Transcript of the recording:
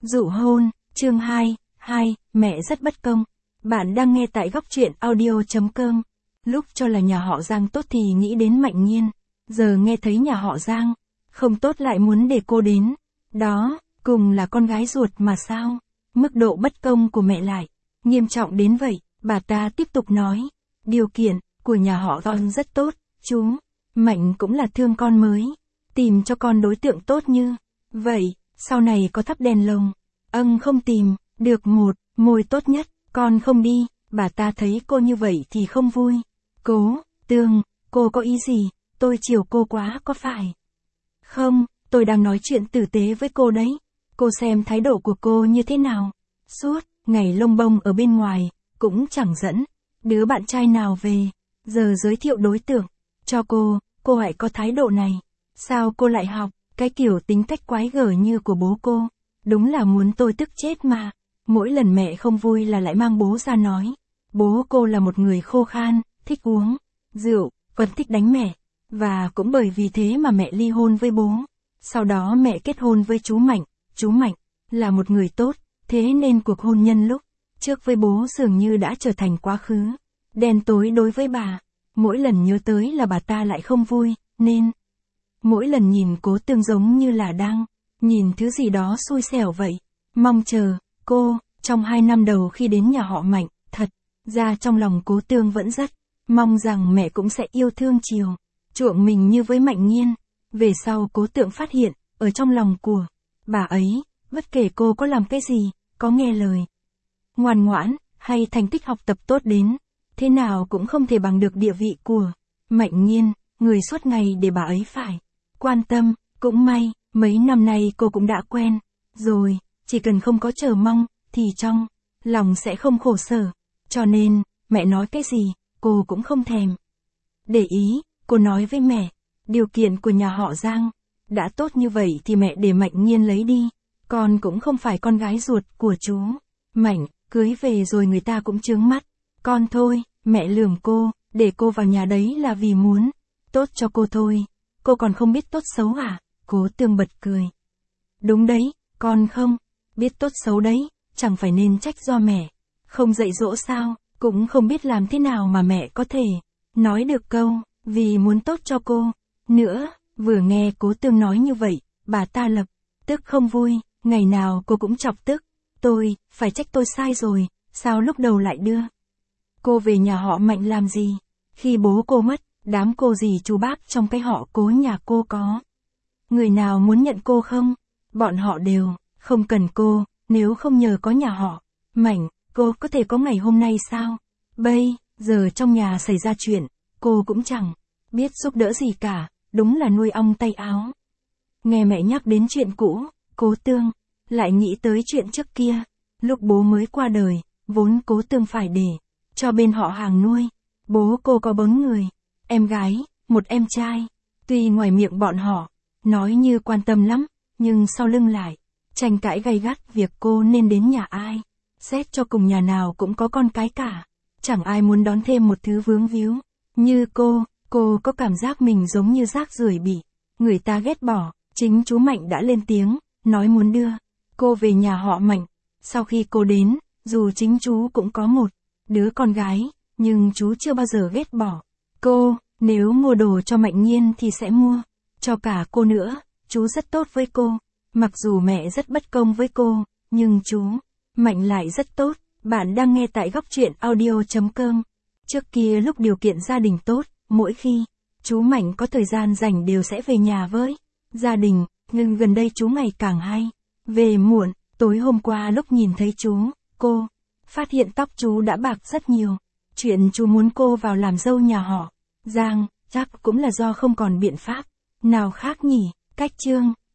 Dụ hôn, chương 2, mẹ rất bất công. Bạn đang nghe tại góc truyện audio.com. Lúc cho là nhà họ Giang tốt thì nghĩ đến Mạnh Nhiên. Giờ nghe thấy nhà họ Giang không tốt lại muốn để cô đến. Đó, cùng là con gái ruột mà sao? Mức độ bất công của mẹ lại nghiêm trọng đến vậy. Bà ta tiếp tục nói. Điều kiện của nhà họ Giang rất tốt, chú. Mạnh cũng là thương con mới. Tìm cho con đối tượng tốt như vậy, sau này có thắp đèn lồng. Không tìm, được một môi tốt nhất, con không đi. Bà ta thấy cô như vậy thì không vui. Cố, Tương, cô có ý gì? Tôi chiều cô quá có phải? Không, tôi đang nói chuyện tử tế với cô đấy. Cô xem thái độ của cô như thế nào? Suốt ngày lông bông ở bên ngoài, cũng chẳng dẫn đứa bạn trai nào về. Giờ giới thiệu đối tượng cho cô hãy có thái độ này. Sao cô lại học cái kiểu tính cách quái gở như của bố cô? Đúng là muốn tôi tức chết mà. Mỗi lần mẹ không vui là lại mang bố ra nói. Bố cô là một người khô khan, thích uống rượu, vẫn thích đánh mẹ. Và cũng bởi vì thế mà mẹ ly hôn với bố. Sau đó mẹ kết hôn với chú Mạnh. Chú Mạnh là một người tốt, thế nên cuộc hôn nhân lúc trước với bố dường như đã trở thành quá khứ đen tối đối với bà. Mỗi lần nhớ tới là bà ta lại không vui, nên mỗi lần nhìn Cố Tương giống như là đang nhìn thứ gì đó xui xẻo vậy. Mong chờ cô, trong 2 năm đầu khi đến nhà họ Mạnh, thật ra trong lòng Cố Tương vẫn rất mong rằng mẹ cũng sẽ yêu thương chiều chuộng mình như với Mạnh Nhiên. Về sau Cố Tương phát hiện, ở trong lòng của bà ấy, bất kể cô có làm cái gì, có nghe lời ngoan ngoãn, hay thành tích học tập tốt đến thế nào cũng không thể bằng được địa vị của Mạnh Nhiên, người suốt ngày để bà ấy phải quan tâm. Cũng may, mấy năm nay cô cũng đã quen rồi, chỉ cần không có chờ mong, thì trong lòng sẽ không khổ sở. Cho nên, mẹ nói cái gì, cô cũng không thèm để ý. Cô nói với mẹ, điều kiện của nhà họ Giang đã tốt như vậy thì mẹ để Mạnh Nhiên lấy đi. Con cũng không phải con gái ruột của chú Mạnh, cưới về rồi người ta cũng chướng mắt con thôi. Mẹ lườm cô, để cô vào nhà đấy là vì muốn tốt cho cô thôi. Cô còn không biết tốt xấu à? Cố Tương bật cười. Đúng đấy, con không biết tốt xấu đấy, chẳng phải nên trách do mẹ không dạy dỗ sao? Cũng không biết làm thế nào mà mẹ có thể nói được câu vì muốn tốt cho cô nữa. Vừa nghe Cố Tương nói như vậy, bà ta lập tức không vui. Ngày nào cô cũng chọc tức tôi, phải trách tôi sai rồi, sao lúc đầu lại đưa cô về nhà họ Mạnh làm gì? Khi bố cô mất, đám cô dì chú bác trong cái họ Cố nhà cô có người nào muốn nhận cô không? Bọn họ đều không cần cô. Nếu không nhờ có nhà họ Mạnh, cô có thể có ngày hôm nay sao? Bây giờ trong nhà xảy ra chuyện, cô cũng chẳng biết giúp đỡ gì cả. Đúng là nuôi ong tay áo. Nghe mẹ nhắc đến chuyện cũ, Cố Tương lại nghĩ tới chuyện trước kia. Lúc bố mới qua đời, vốn Cố Tương phải để cho bên họ hàng nuôi. Bố cô có 4 người, em gái, một em trai. Tuy ngoài miệng bọn họ nói như quan tâm lắm, nhưng sau lưng lại tranh cãi gay gắt việc cô nên đến nhà ai. Xét cho cùng nhà nào cũng có con cái cả. Chẳng ai muốn đón thêm một thứ vướng víu như cô. Cô có cảm giác mình giống như rác rưởi bị người ta ghét bỏ. Chính chú Mạnh đã lên tiếng, nói muốn đưa cô về nhà họ Mạnh. Sau khi cô đến, dù chính chú cũng có một đứa con gái, nhưng chú chưa bao giờ ghét bỏ cô. Nếu mua đồ cho Mạnh Nhiên thì sẽ mua cho cả cô nữa. Chú rất tốt với cô. Mặc dù mẹ rất bất công với cô, nhưng chú Mạnh lại rất tốt. Bạn đang nghe tại góc truyện audio.com. Trước kia lúc điều kiện gia đình tốt, mỗi khi chú Mạnh có thời gian rảnh đều sẽ về nhà với gia đình, nhưng gần đây chú ngày càng hay về muộn. Tối hôm qua lúc nhìn thấy cô phát hiện tóc chú đã bạc rất nhiều. Chuyện chú muốn cô vào làm dâu nhà họ Giang, chắc cũng là do không còn biện pháp nào khác nhỉ. Cách chương